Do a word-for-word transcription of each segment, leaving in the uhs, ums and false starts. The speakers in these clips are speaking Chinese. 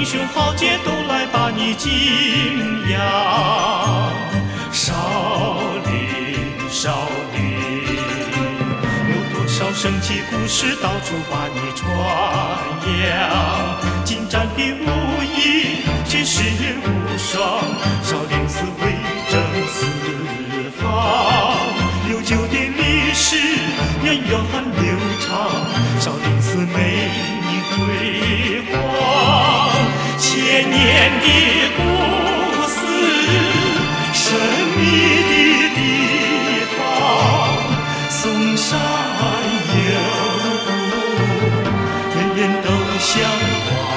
英雄豪杰都来把你敬仰。少林，少林，有多少神奇故事到处把你传扬。精湛的武艺，绝世无双，少林寺威震四方。悠久的历史，源远流长，少林寺美名辉煌。千年的故事，神秘的地方，嵩山有古，人人都向往。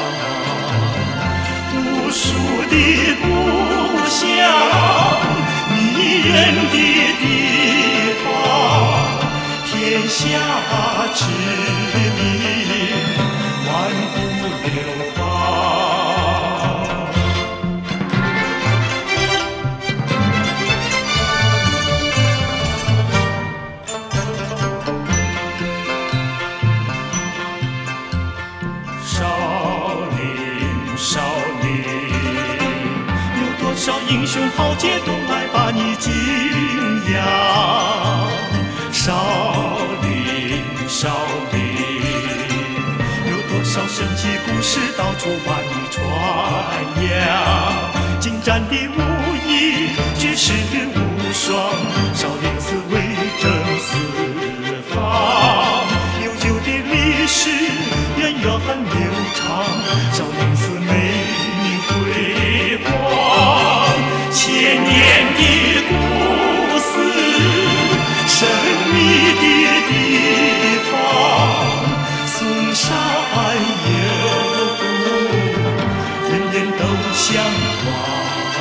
无数的故乡，迷人的地方，天下知名，万古流芳。少林，少林，有多少英雄豪杰都来把你敬仰。少林，少林，有多少神奇故事到处把你传扬。精湛的武艺，绝世无双，少林寺威震四方。悠久的历史，源远流长，少林寺美名辉煌。千年的故事，神秘的地方，嵩山有古，人人都向往。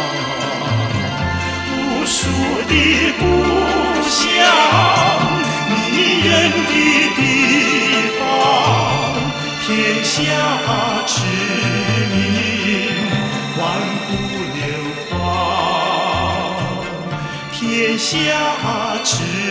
无数的故乡，迷人的地方，天下知名，万古流芳。天下知